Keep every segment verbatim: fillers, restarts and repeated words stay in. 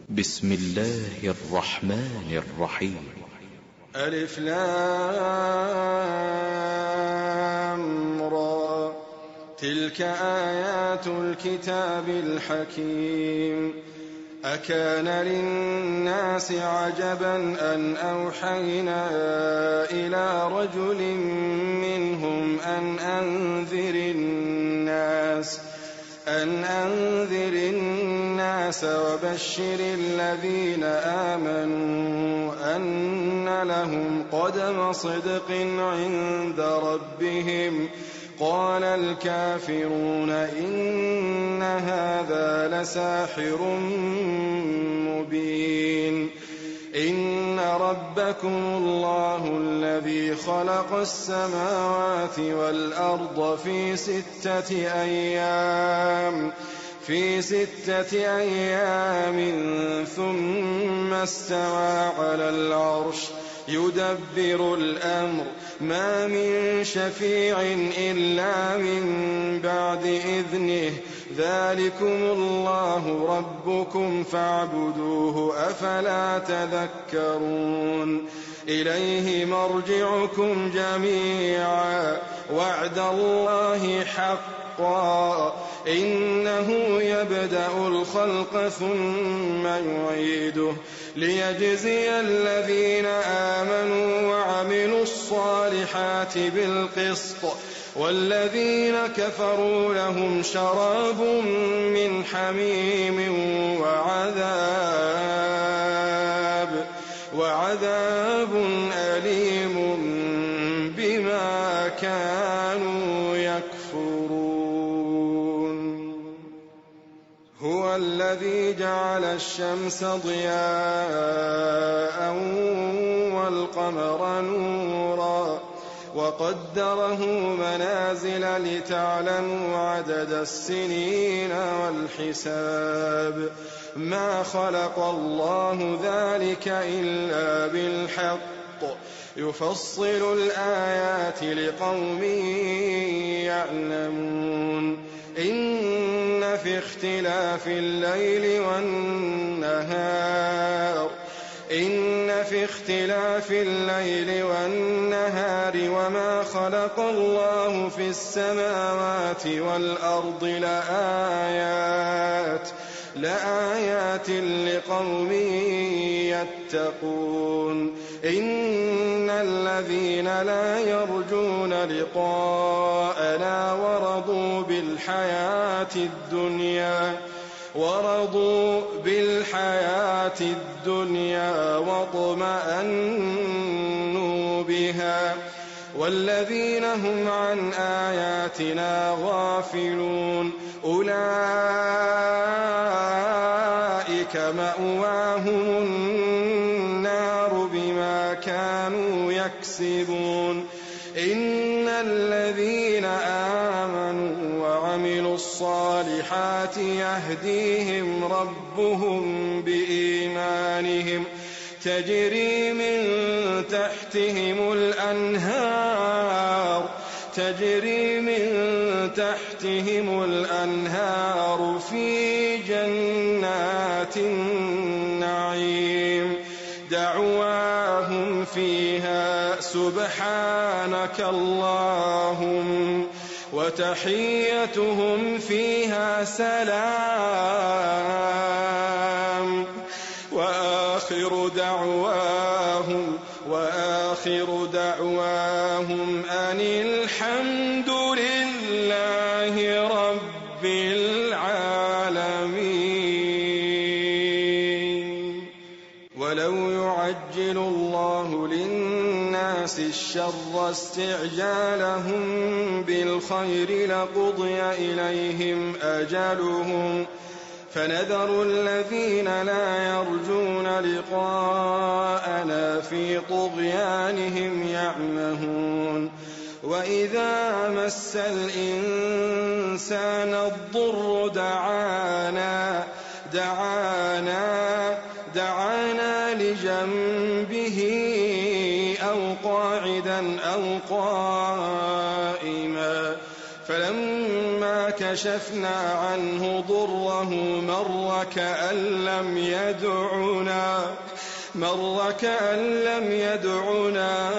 بسم الله الرحمن الرحيم. ألف لام را، تلك آيات الكتاب الحكيم. أكان للناس عجبا أن أوحينا إلى رجل منهم أن أنذر الناس أن أنذر الناس وبشر الذين آمنوا أن لهم قدم صدق عند ربهم. قال الكافرون إن هذا لساحر مبين. إن ربكم الله الذي خلق السماوات والأرض في ستة أيام في ستة أيام ثم استوى على العرش يدبر الأمر ما من شفيع إلا من بعد إذنه. ذلكم الله ربكم فاعبدوه أفلا تذكرون. إليه مرجعكم جميعا وعد الله حقا إنه يبدأ الخلق ثم يعيده ليجزي الذين آمنوا وعملوا الصالحات بالقسط والذين كفروا لهم شراب من حميم وعذاب وعذاب أليم بما كانوا يكفرون. هو الذي جعل الشمس ضياء والقمر نورا وقدره منازل لتعلموا عدد السنين والحساب. ما خلق الله ذلك إلا بالحق يفصل الآيات لقوم يعلمون. إن في اختلاف الليل والنهار إن في اختلاف الليل والنهار وما خلق الله في السماوات والأرض لآيات لآيات لقوم يتقون. إن الذين لا يرجون لقاءنا ورضوا بالحياة الدنيا ورضوا بالحياة الدنيا واطمأنوا بها والذين هم عن آياتنا غافلون أولئك مأواهم النار بما كانوا يكسبون. إن الذين آمنوا وعملوا الصالحات يهديهم ربهم بإيمانهم تجري من تحتهم الأنهار تجري من تحتهم الأنهار في جنات النعيم. دعواهم فيها سبحانك اللهم وتحيتهم فيها سلام وآخر دعواهم وآخر دعواهم أن الحمد لله رب العالمين. ولو يعجل الله للناس الشر استعجالهم بالخير لقضي إليهم أجلهم فنذر الذين لا يرجون لقاءنا في طغيانهم يعمهون. وإذا مس الإنسان الضر دعانا دعانا دعانا لجنبه أو قاعدا أو قائما فلما كان فكشفنا عنه ضره مر كأن لم يدعنا مر كأن لم يدعنا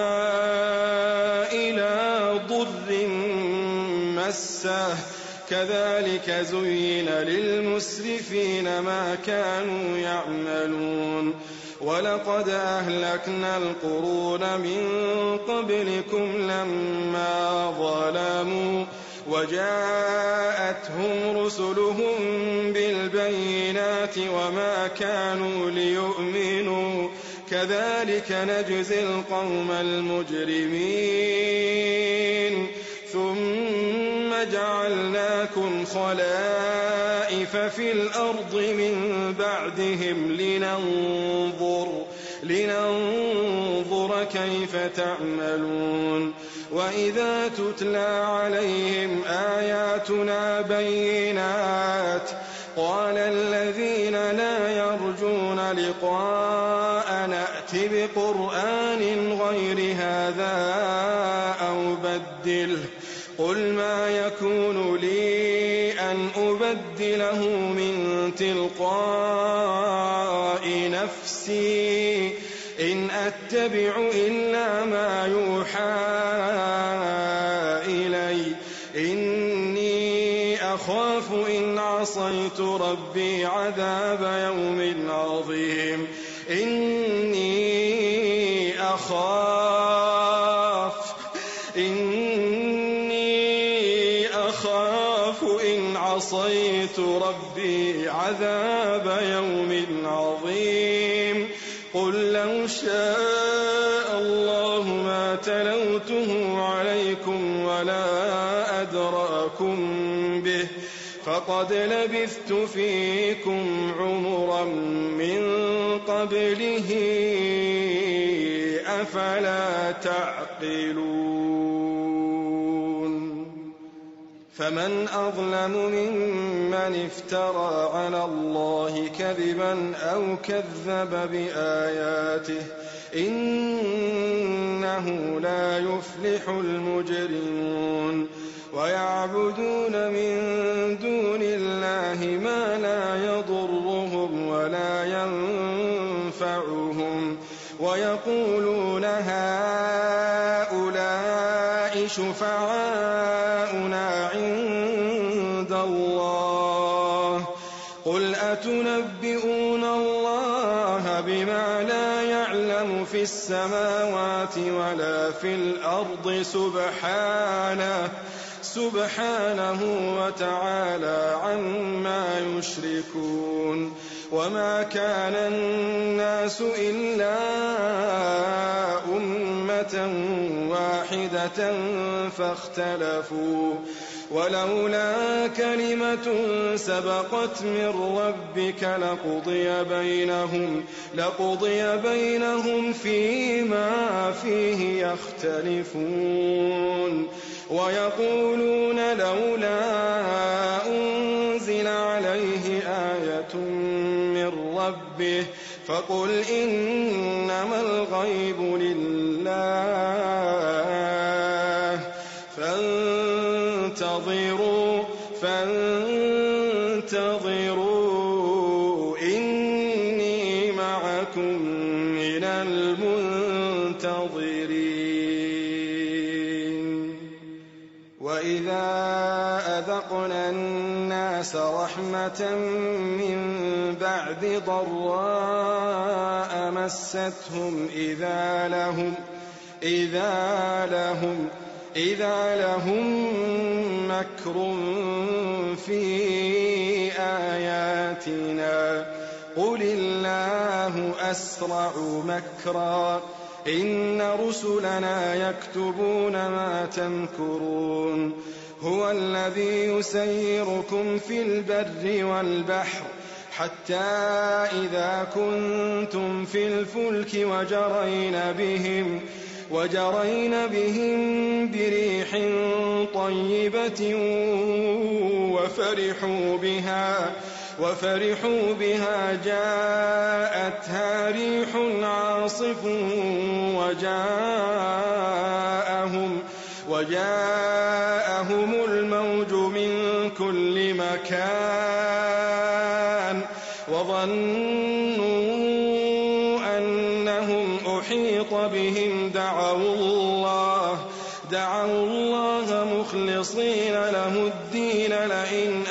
إلى ضر مسه كذلك زين للمسرفين ما كانوا يعملون ولقد أهلكنا القرون من قبلكم لما ظلموا وجاءتهم رسلهم بالبينات وما كانوا ليؤمنوا كذلك نجزي القوم المجرمين ثم جعلناكم خلائف في الأرض من بعدهم لننظر, لننظر كيف تعملون وإذا تتلى عليهم آياتنا بينات قال الذين لا يرجون لقاء نأت بقرآن غير هذا أو بدله قل ما يكون لي أن أبدله من تلقاء نفسي إن أتبع إلا ما يوحى إلي إني أخاف إن عصيت ربي عذاب يوم عظيم إني أخاف إني أخاف إن عصيت ربي عذاب يوم عظيم قل لو شاء الله ما تلوته عليكم ولا أدراكم به فقد لبثت فيكم عمرا من قبله أفلا تعقلون فمن أظلم ممن افترى على الله كذبا أو كذب بآياته إنه لا يفلح المجرمون ويعبدون من دون الله ما لا يضرهم ولا ينفعهم ويقولون هؤلاء شفعاؤنا عند الله قل أتنبئون الله بما لا يعلم في السماوات ولا في الأرض سبحانه سبحانه وتعالى عما يشركون وما كان الناس إلا أمة واحدة فاختلفوا ولولا كلمة سبقت من ربك لقضي بينهم لقضي بينهم فيما فيه يختلفون ويقولون لولا أنزل عليه آية من ربه فقل إنما الغيب لله فانتظروا فانتظروا إني معكم من المنتظرين وإذا أذقنا الناس رحمة من بعد ضراء مستهم إذا لهم إذا لهم إذا لهم مكر في آياتنا قل الله أسرع مكرا إن رسلنا يكتبون ما تمكرون هو الذي يسيركم في البر والبحر حتى إذا كنتم في الفلك وجرين بهم وجرين بهم بريح طيبة وفرحوا بها وفرحوا بها جاءتها ريح عاصف وجاءهم وجاءهم الموج من كل أحيط بهم دعوا الله دعوا الله مخلصين له الدين لئن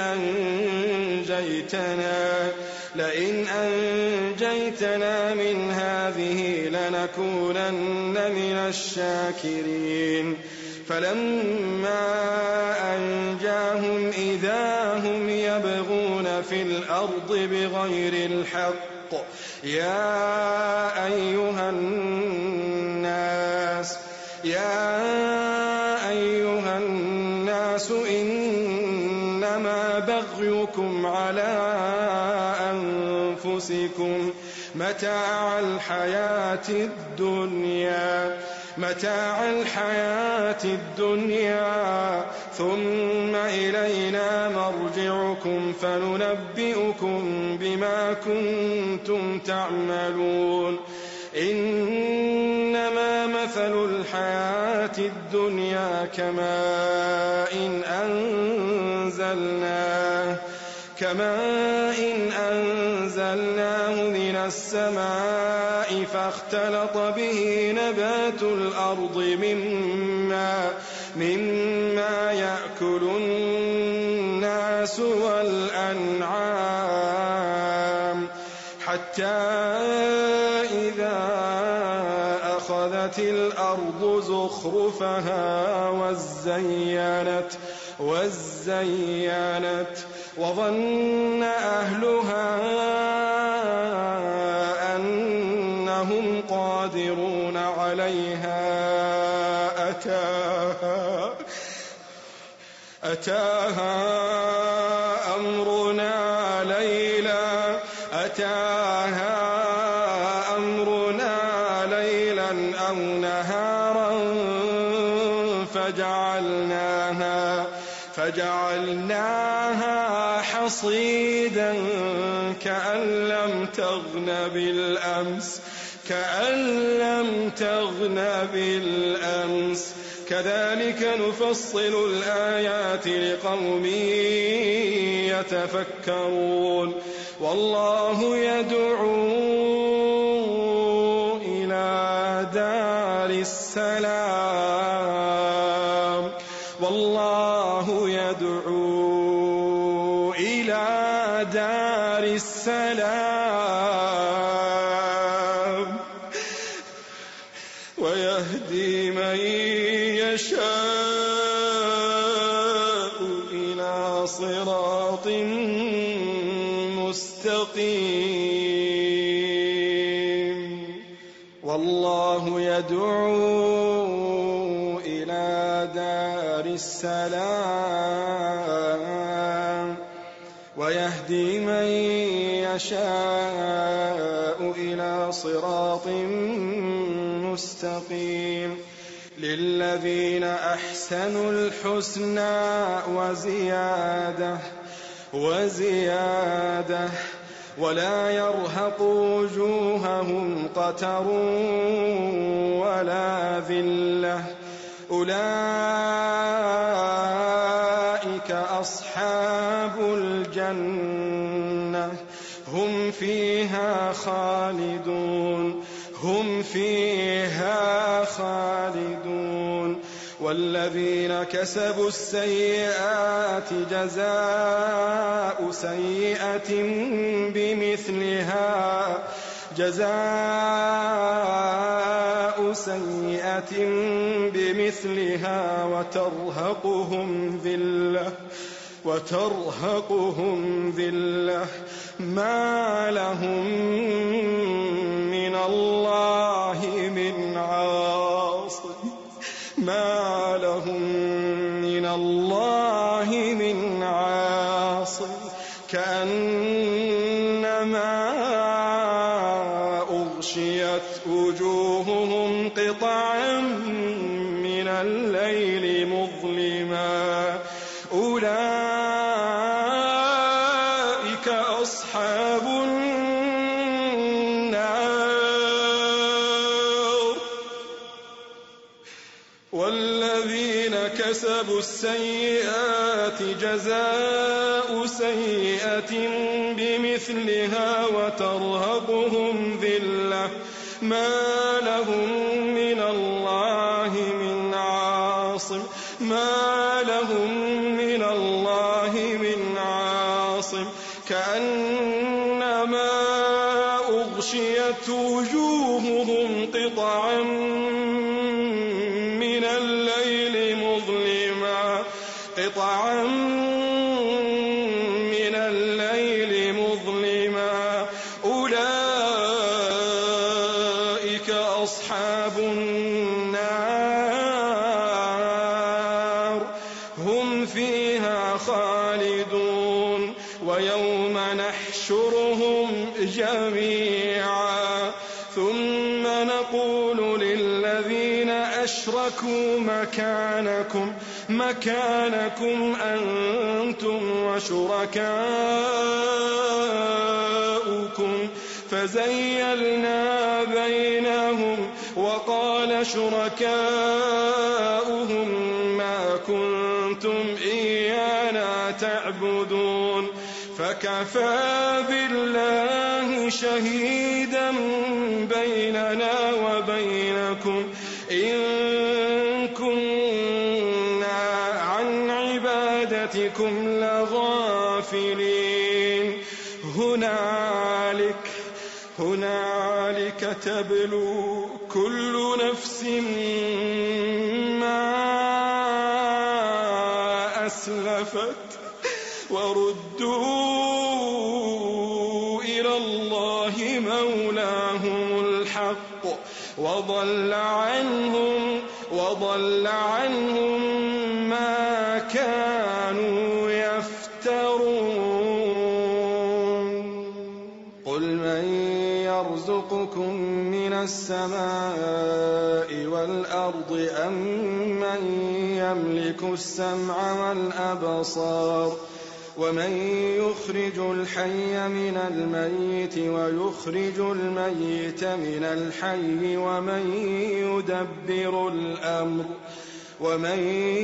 أنجيتنا لئن أنجيتنا من هذه لنكونن من الشاكرين فلما أنجاهم إذا هم يبغون في الأرض بغير الحق يا أيها الناس يا أيها الناس إنما بغيكم على أنفسكم متاع الحياة الدنيا متاع الحياة الدنيا ثم إلينا مرجعكم فننبئكم بما كنتم تعملون إنما مثل الحياة الدنيا كماء إن أنزلناه كماء إن أنزلناه من السماء فاختلط به نبات الأرض مما, مما يأكل الناس والأنعام حتى إذا أخذت الأرض زخرفها وزينت, وزينت وظن أهلها أنهم قادرون عليها أتاها, أتاها أمرنا ليلا أتاها أمرنا ليلا أو نهارا فجعلناها فجعلناها حصيدا كأن لم تغن بالأمس كأن لم تغن بالأمس كذلك نفصل الآيات لقوم يتفكرون والله يدعو إلى دار السلام والله يدعو إلى دار السلام ويهدي من يشاء إلى صراط مستقيم والله يدعو إلى دار السلام ويهدي من يشاء إلى صراط مستقيم للذين أحسنوا الحسنى وزيادة وزيادة ولا يرهق وجوههم قتر ولا ذلة أولئك أصحاب الجنة هم فيها خالدون هم فيها خالدون والذين كسبوا السيئات جزاء سيئة بمثلها جزاء سيئة بمثلها وترهقهم ذلة وترهقهم ذلة ما لهم من الله من عاصم ما لهم من الله من عاصم كأنما أغشيت وجوههم قطعا من الليل مظلما أولئك أصحاب النار والذين كسبوا السيئات جزاء سيئة بمثلها وترهقهم ذلة ما لهم من الله من عاصم ما لهم من الله من عاصم كأنما أغشيت وجوههم قطعا من الليل مظلما قطعا من الليل مظلما أولئك أصحاب النار هم فيها خالدون ويوم نحشرهم جميعا ثم نقول للذين أشركوا مكانكم مكانكم أنتم وشركاؤكم فزيلنا بينهم وقال شركاؤهم ما كنتم إيانا تعبدون فكفى بالله شهيدا بيننا وبينكم إن كنا عن عبادتكم لغافلين هنالك هنالك تبلو كل نفس ما أسلفت وردوا إلى الله مولاهم الحق وضل عنهم وضل عنهم ما كانوا يفترون قل من يرزقكم من السماء والأرض أم من يملك السمع والأبصار ومن يخرج الحي من الميت ويخرج الميت من الحي ومن يدبر الأمر ومن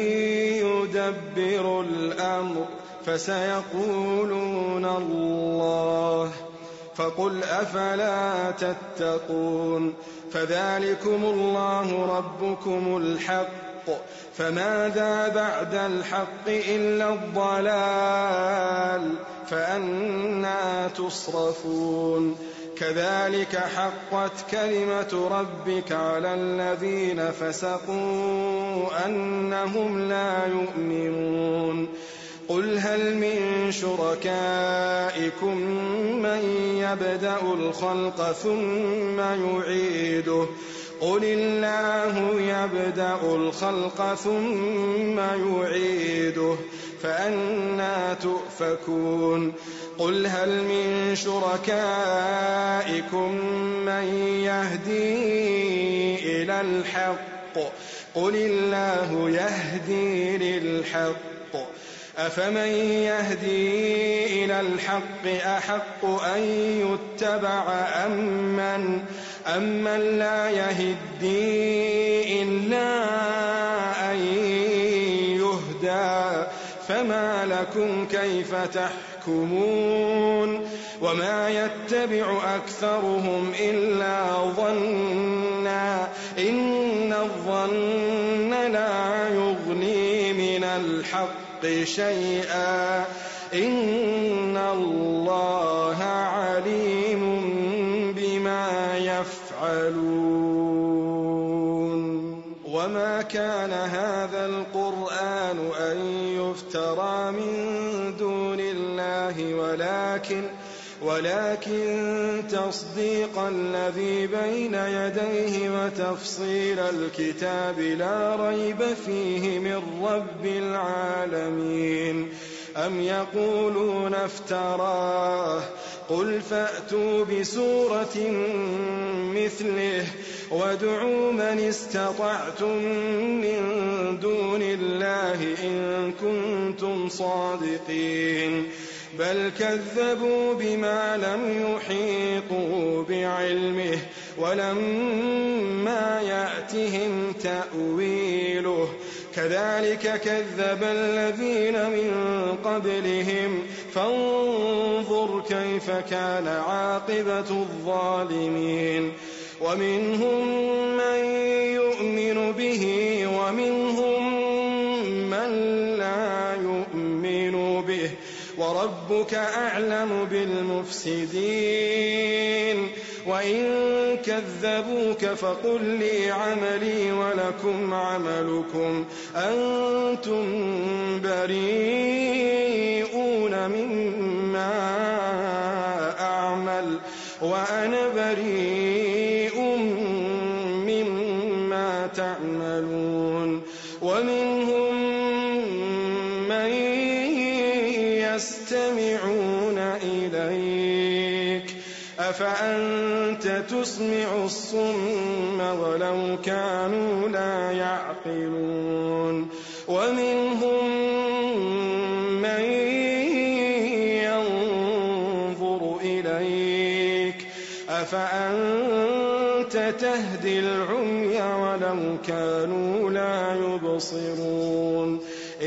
يدبر الأمر فسيقولون الله فقل أفلا تتقون فذلكم الله ربكم الحق فماذا بعد الحق إلا الضلال فأنى تصرفون كذلك حقت كلمة ربك على الذين فسقوا أنهم لا يؤمنون قل هل من شركائكم من يبدأ الخلق ثم يعيده قل الله يبدأ الخلق ثم يعيده فأنى تؤفكون قل هل من شركائكم من يهدي إلى الحق قل الله يهدي للحق أفمن يهدي إلى الحق أحق أن يتبع أمن أمن لا يهدي إلا أن يهدى فما لكم كيف تحكمون وما يتبع أكثرهم إلا ظنا إن الظن لا يغني من الحق شيئا إن الله عليم بما يفعلون وما كان هذا القرآن أن يفترى من دون الله ولكن ولكن تصديق الذي بين يديه وتفصيل الكتاب لا ريب فيه من رب العالمين أم يقولون افتراه قل فأتوا بسورة مثله وادعوا من استطعتم من دون الله إن كنتم صادقين بل كذبوا بما لم يحيطوا بعلمه ولما يأتهم تأويله كذلك كذب الذين من قبلهم فانظر كيف كان عاقبة الظالمين ومنهم من يؤمن به ومنهم من لا يؤمن به وربك أعلم بالمفسدين وإن كذبوك فقل لي عملي ولكم عملكم أنتم بريئون مما أعمل وأنا بريء مما تعملون ومنهم من يستمعون إليك أفأنت تسمع الصم ولو كانوا لا يعقلون ومنهم من ينظر إليك أفأنت تهدي العمي ولو كانوا لا يبصرون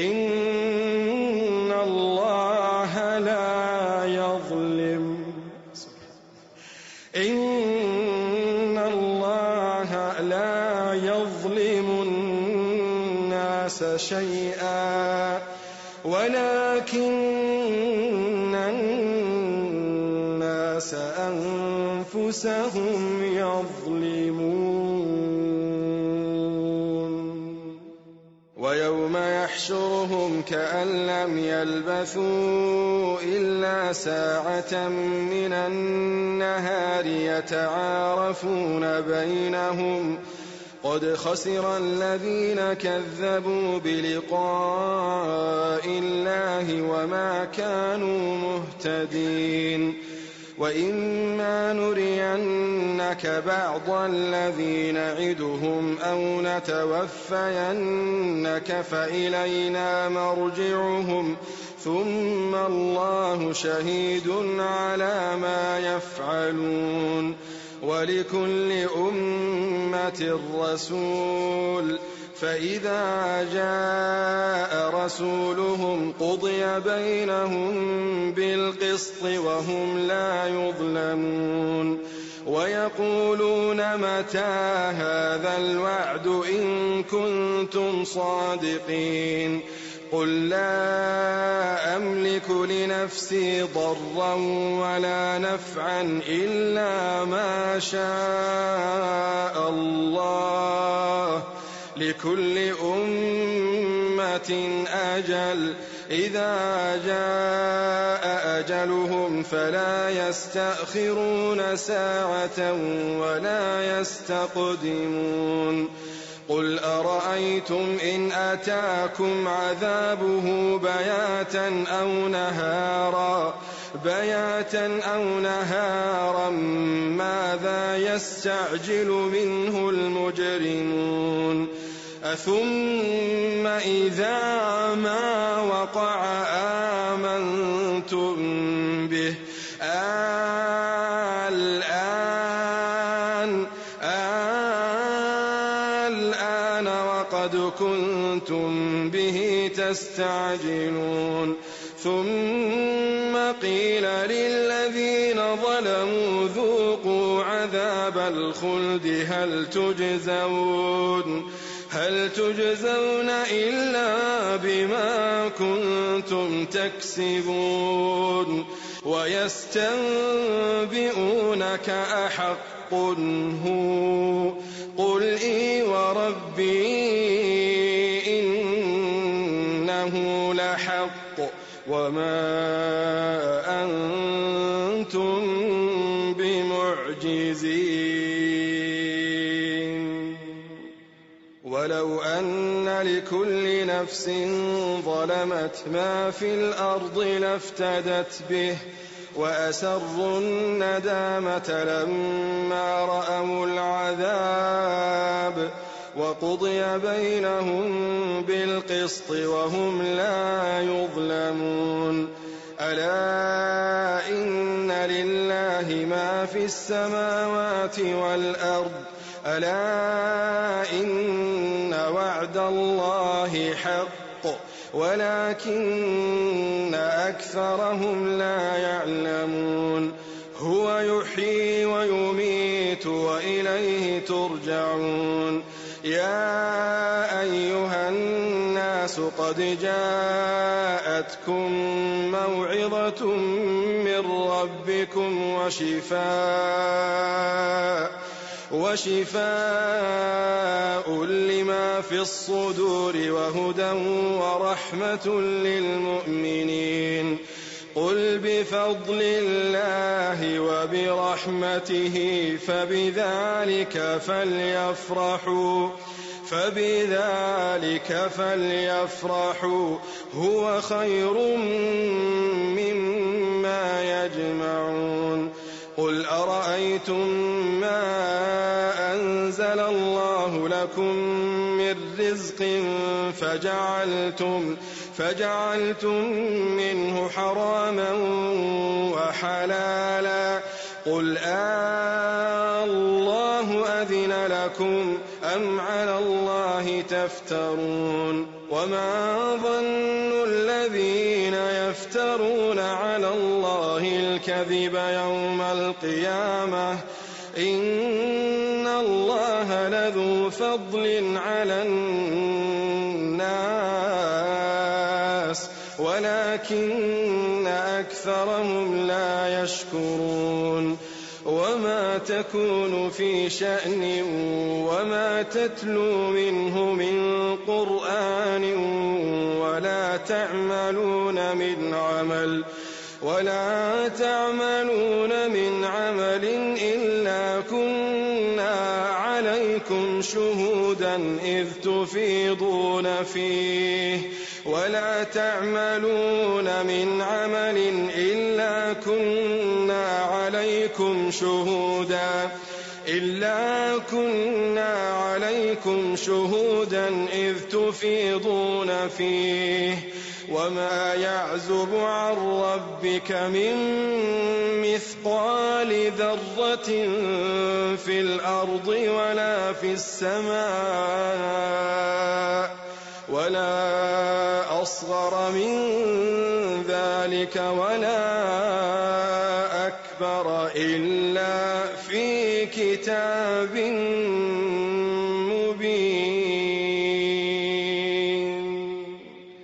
إن الله لا يظلم إن الله لا يظلم الناس شيئا ولكن الناس أنفسهم يظلمون ويوم يحشرهم كأن لم يلبثوا إلا ساعة من النهار يتعارفون بينهم قد خسر الذين كذبوا بلقاء الله وما كانوا مهتدين وإما نرينك بعض الذي نعدهم أو نتوفينك فإلينا مرجعهم ثم الله شهيد على ما يفعلون ولكل أمة رسول فإذا جاء رسولهم قضي بينهم بالقسط وهم لا يظلمون ويقولون متى هذا الوعد إن كنتم صادقين قل لا أملك لنفسي ضرا ولا نفعا إلا ما شاء الله لكل أمة أجل إذا جاء أجلهم فلا يستأخرون ساعة ولا يستقدمون قل أرأيتم إن أتاكم عذابه بياتا أو نهارا بياتا أو نهارا ماذا يستعجل منه المجرمون أثم إذا ما وقع آمنتم به الآن الآن وقد كنتم به تستعجلون ثم قيل للذين ظلموا ذوقوا عذاب الخلد هل تجزون هل تجزون إلا بما كنتم تكسبون ويستنبئونك أحق هو قل إي وربي إنه لحق وما أنتم بمعجزين ولو أن لكل نفس ظلمت ما في الأرض لافتدت به وأسروا الندامة لما رأوا العذاب وقضي بينهم بالقسط وهم لا يظلمون ألا إن لله ما في السماوات والأرض ألا إن وعد الله حق ولكن أكثرهم لا يعلمون هو يحيي ويميت وإليه ترجعون يا أيها الناس قد جاءتكم موعظة من ربكم وشفاء وشفاء لما في الصدور وهدى ورحمة للمؤمنين قل بفضل الله وبرحمته فبذلك فليفرحوا فبذلك فليفرحوا هو خير مما يجمعون قل أرأيتم ما أنزل الله لكم من رزق فجعلتم فجعلتم منه حراما وحلالا قل آه الله أذن لكم أم على الله تفترون وما ظن الذين يفترون على الله الكذب يوم القيامة إن الله لذو فضل على الناس ولكن أكثرهم لا يشكرون وما تكون في شأن وما تتلو منه من قرآن ولا تعملون من عمل ولا تعملون من عمل إلا كنا عليكم شهودا إذ تفيضون فيه ولا تعملون من عمل إلا كنا عليكم شهودا إلا كنا عليكم شهودا إذ تفيضون فيه وما يعزب عن ربك من مثقال ذرة في الأرض ولا في السماء ولا أصغر من ذلك ولا أكبر إلا في كتاب مبين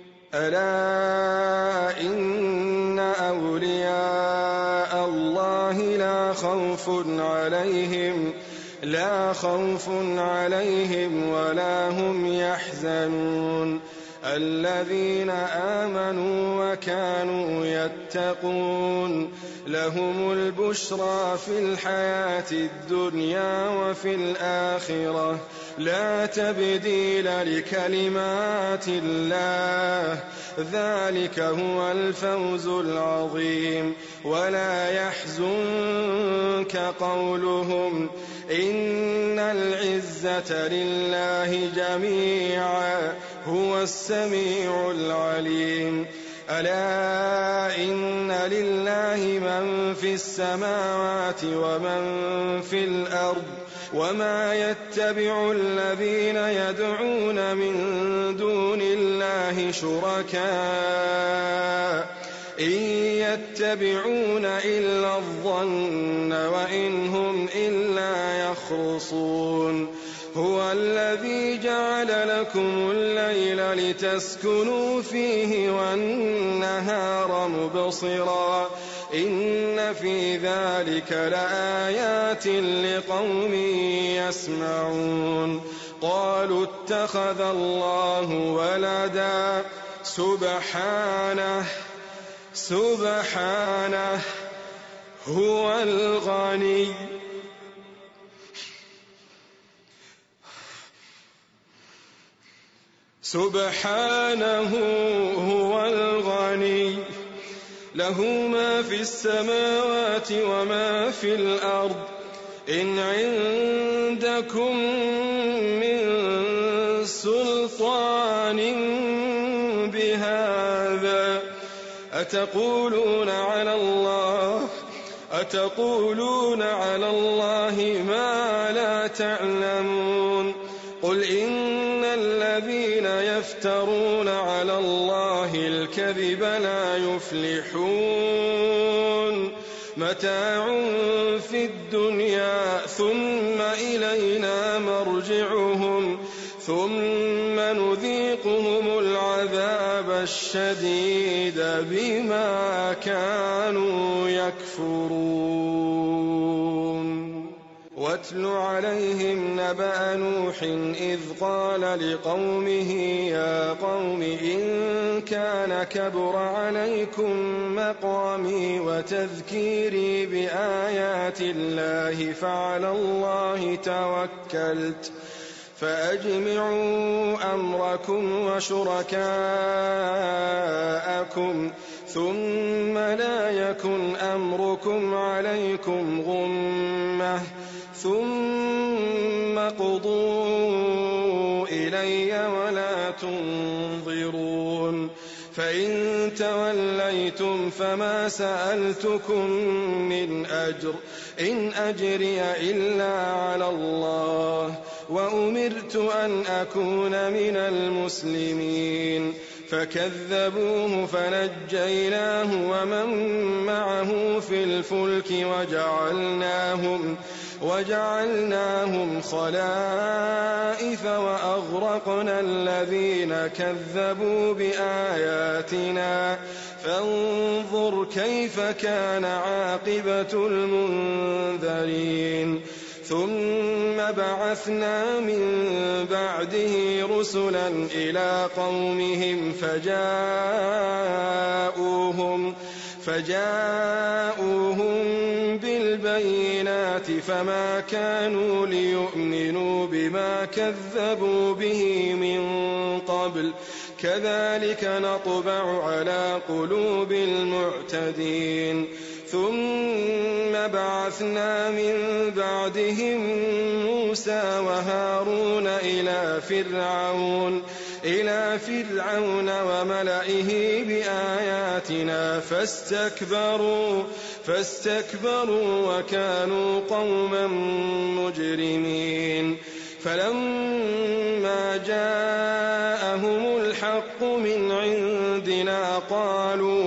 ألا إن أولياء الله لا خوف عليهم لا خوف عليهم ولا هم يحزنون الذين آمنوا وكانوا يتقون لهم البشرى في الحياة الدنيا وفي الآخرة لا تبديل لكلمات الله ذلك هو الفوز العظيم ولا يحزنك قولهم إن العزة لله جميعا هو السميع العليم ألا إن لله من في السماوات ومن في الأرض وما يتبع الذين يدعون من دون الله شركاء إن يتبعون إلا الظن وإن هم إلا يخرصون هو الذي جعل لكم الليل لتسكنوا فيه والنهار مبصرا إن في ذلك لآيات لقوم يسمعون قالوا اتخذ الله ولدا سبحانه سبحانه هو الغني سبحانه هو الغني له ما في السماوات وما في الأرض إن عندكم من سلطان بهذا أتقولون على الله أتقولون على الله ما لا تعلمون قل إن الذين يفترون على الله الكذب لا يفلحون متاع في الدنيا ثم إلينا مرجعهم ثم نذيقهم العذاب الشديد بما كانوا يكفرون. واتل عليهم نبأ نوح إذ قال لقومه يا قوم إن كان كبر عليكم مقامي وتذكيري بآيات الله فعلى الله توكلت فأجمعوا أمركم وشركاءكم ثم لا يكن أمركم عليكم غمة ثم قضوا إلي ولا تنظرون. فإن توليتم فما سألتكم من أجر إن أجري إلا على الله وأمرت أن أكون من المسلمين. فكذبوه فنجيناه ومن معه في الفلك وجعلناهم, وجعلناهم خلائف وأغرقنا الذين كذبوا بآياتنا فانظر كيف كان عاقبة المنذرين. ثم بعثنا من بعده رسلا إلى قومهم فجاءوهم, فجاءوهم بالبينات فما كانوا ليؤمنوا بما كذبوا به من قبل كذلك نطبع على قلوب المعتدين. ثم بعثنا من بعدهم موسى وهارون إلى فرعون, إلى فرعون وملئه بآياتنا فاستكبروا, فاستكبروا وكانوا قوما مجرمين. فلما جاءهم الحق من عندنا قالوا,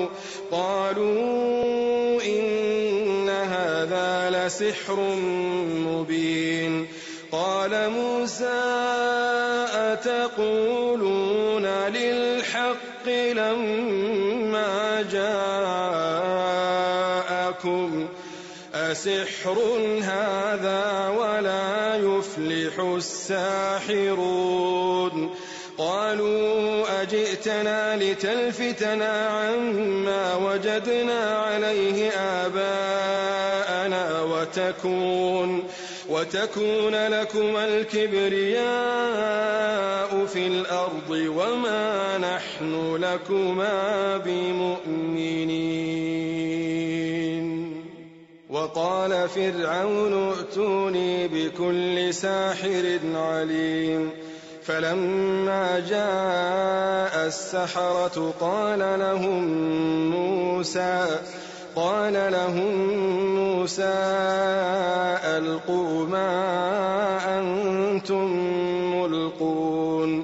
قالوا إن هذا لسحر مبين. قال موسى أتقولون للحق لما جاءكم أسحر هذا ولا يفلح الساحرون. قالوا أجئتنا لتلفتنا عما وجدنا عليه آباءنا وتكون, وتكون لكما الكبرياء في الأرض وما نحن لكما بمؤمنين. وقال فرعون ائتوني بكل ساحر عليم. فلما جاء السحرة قال لهم موسى, قال لهم موسى ألقوا ما أنتم ملقون.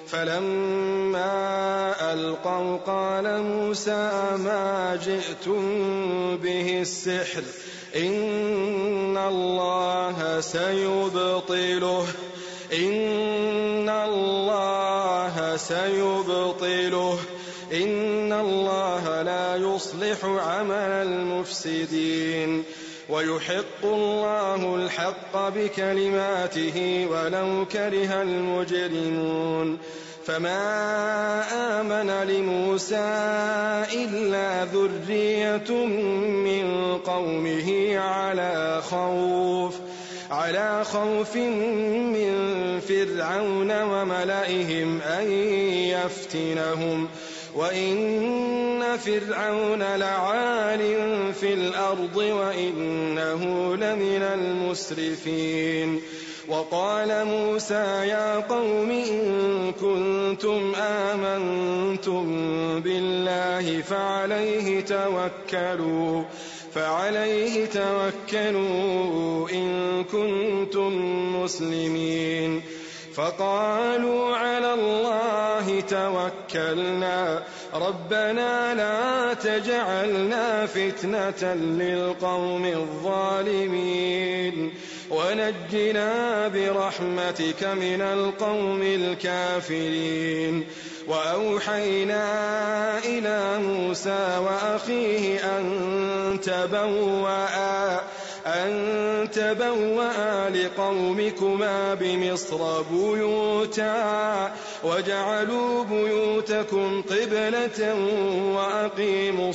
فلما ألقوا قال موسى ما جئتم به السحر إن الله سيبطله, إن الله سيبطله إن الله لا يصلح عمل المفسدين ويحق الله الحق بكلماته ولو كره المجرمون. فما آمن لموسى إلا ذرية من قومه على خوف على خوف من فرعون وملئهم أن يفتنهم وإن فرعون لعال في الأرض وإنه لمن المسرفين. وقال موسى يا قوم إن كنتم آمنتم بالله فعليه توكلوا فعليه توكلوا إن كنتم مسلمين. فقالوا على الله توكلنا ربنا لا تجعلنا فتنة للقوم الظالمين ونجنا برحمتك من القوم الكافرين. وأوحينا إلى موسى وأخيه أن تبوأ أن تبوأ لقومكما بمصر بيوتا وجعلوا بيوتكم قبلة وأقيموا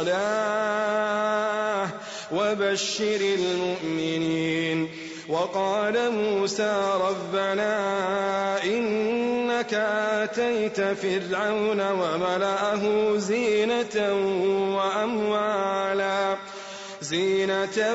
الصلاة وبشر المؤمنين. وقال موسى ربنا إنك آتيت فرعون وملأه زينة وأموالا زينة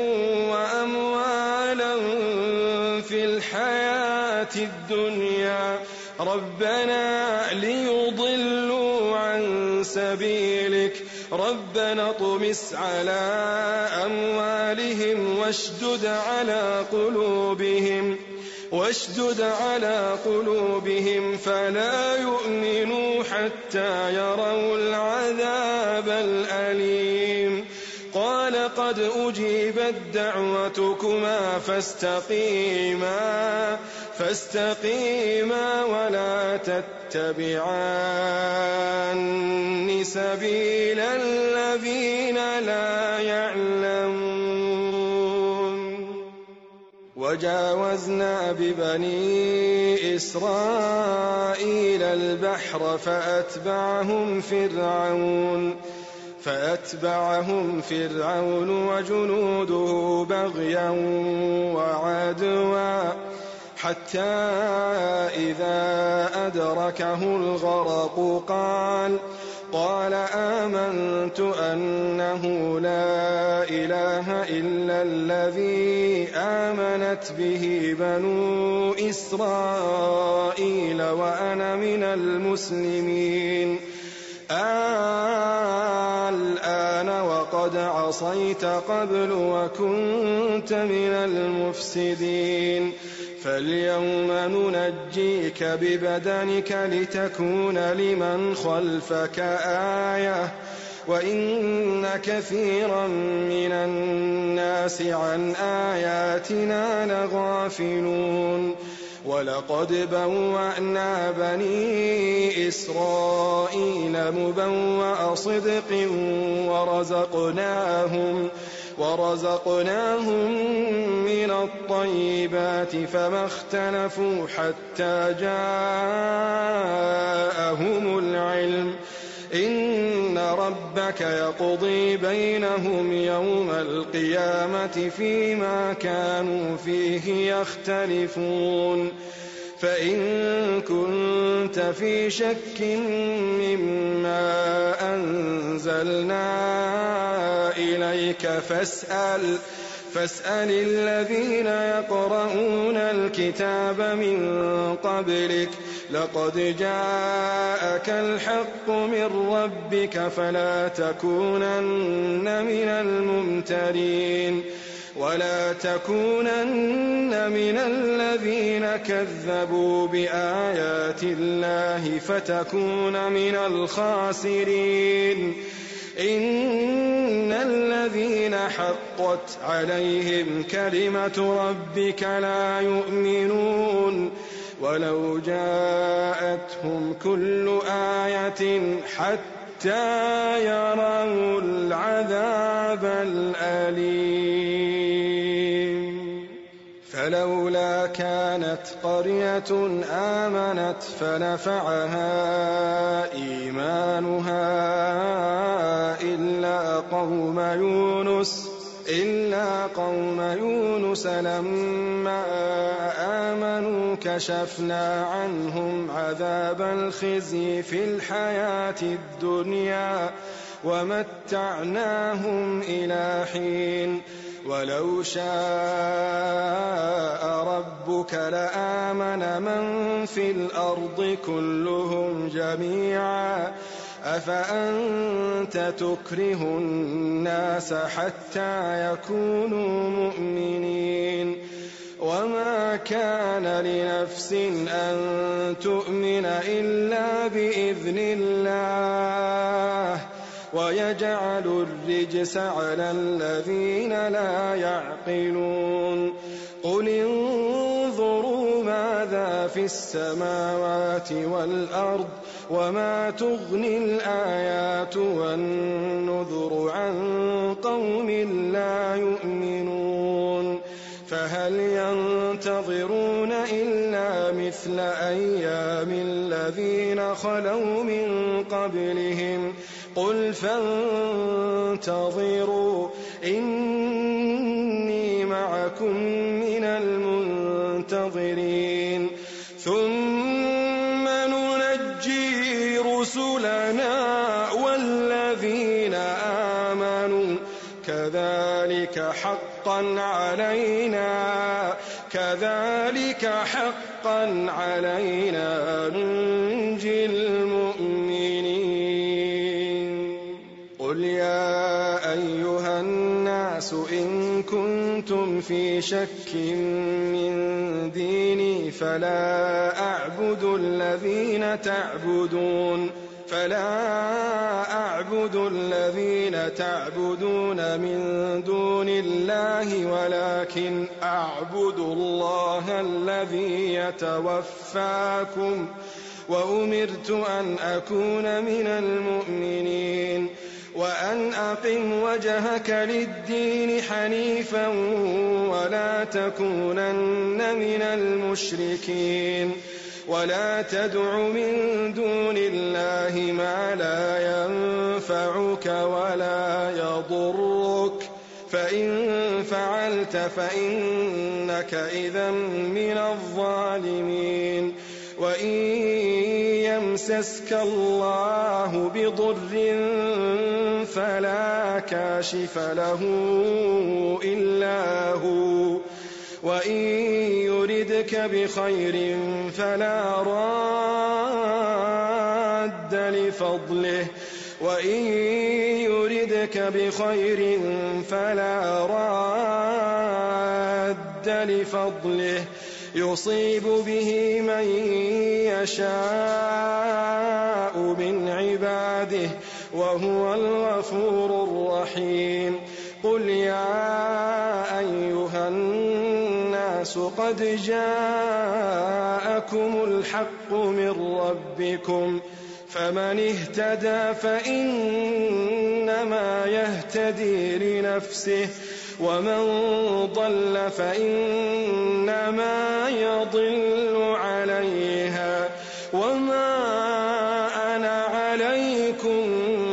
وأموالا في الحياة الدنيا ربنا ليضلوا عن سبيلك ربنا اطمس على أموالهم واشدد على قلوبهم واشدد على قلوبهم فلا يؤمنوا حتى يروا العذاب الأليم. قال قد أجيبت دعوتكما فاستقيما فاستقيما ولا تتبعان سبيل الذين لا يعلمون. وجاوزنا ببني إسرائيل البحر فأتبعهم فرعون فأتبعهم فرعون وجنوده بغيا وعدوا حتى إذا أدركه الغرق قال قال آمنت أنه لا إله إلا الذي آمنت به بنو إسرائيل وأنا من المسلمين. الآن وقد عصيت قبل وكنت من المفسدين فاليوم ننجيك ببدنك لتكون لمن خلفك آية وإن كثيرا من الناس عن آياتنا لغافلون. ولقد بوأنا بني إسرائيل مبوأ صدق ورزقناهم ورزقناهم من الطيبات فما اختلفوا حتى جاءهم العلم إن ربك يقضي بينهم يوم القيامة فيما كانوا فيه يختلفون. فإن كنت في شك مما أنزلنا إليك فاسأل فاسأل الذين يقرؤون الكتاب من قبلك لقد جاءك الحق من ربك فلا تكونن من الممترين ولا تكونن من الذين كذبوا بآيات الله فتكون من الخاسرين. إن الذين حقت عليهم كلمة ربك لا يؤمنون ولو جاءتهم كل آية حتى يروا العذاب الأليم. فلولا كانت قرية آمنت فنفعها إيمانها إلا قوم يونس إلا قوم يونس لما آمنوا كشفنا عنهم عذاب الخزي في الحياة الدنيا ومتعناهم إلى حين ولو شاء ربك لآمن من في الأرض كلهم جميعا أفأنت تكره الناس حتى يكونوا مؤمنين وما كان لنفس أن تؤمن إلا بإذن الله ويجعل الرجس على الذين لا يعقلون قل انظروا ماذا في السماوات والأرض وما تغني الآيات والنذر عن قوم لا يؤمنون فهل ينتظرون إلا مثل أيام الذين خلوا من قبلهم قل فانتظروا إني معكم من المنتظرين ثم ننجي رسلنا والذين آمنوا كذلك حقا علينا كذلك حقا علينا ننجي المؤمنين قل يا أيها الناس إن كنتم في شك من ديني فلا أعبد الذين تعبدون فلا أعبد الذين تعبدون من دون الله ولكن أعبد الله الذي يتوفاكم وأمرت أن أكون من المؤمنين وأن أقم وجهك للدين حنيفا ولا تكونن من المشركين ولا تدع من دون الله ما لا ينفعك ولا يضرك فإن فعلت فإنك إذا من الظالمين وإن يمسسك الله بضر فلا كاشف له إلا هو وإن يردك بخير فلا راد لفضله وإن يردك بخير فلا راد لفضله يصيب به من يشاء من عباده وهو الغفور الرحيم قل يا أيها الناس قد جاءكم الحق من ربكم فمن اهتدى فإنما يهتدي لنفسه ومن ضل فإنما يضل عليها وما أنا عليكم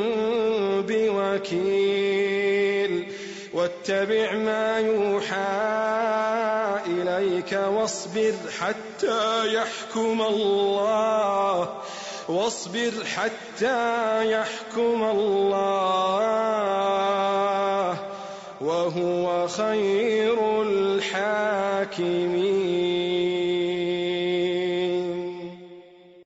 بوكيل واتبع ما يوحى إليك واصبر حتى يحكم الله واصبر حتى يحكم الله وهو خير الحاكمين.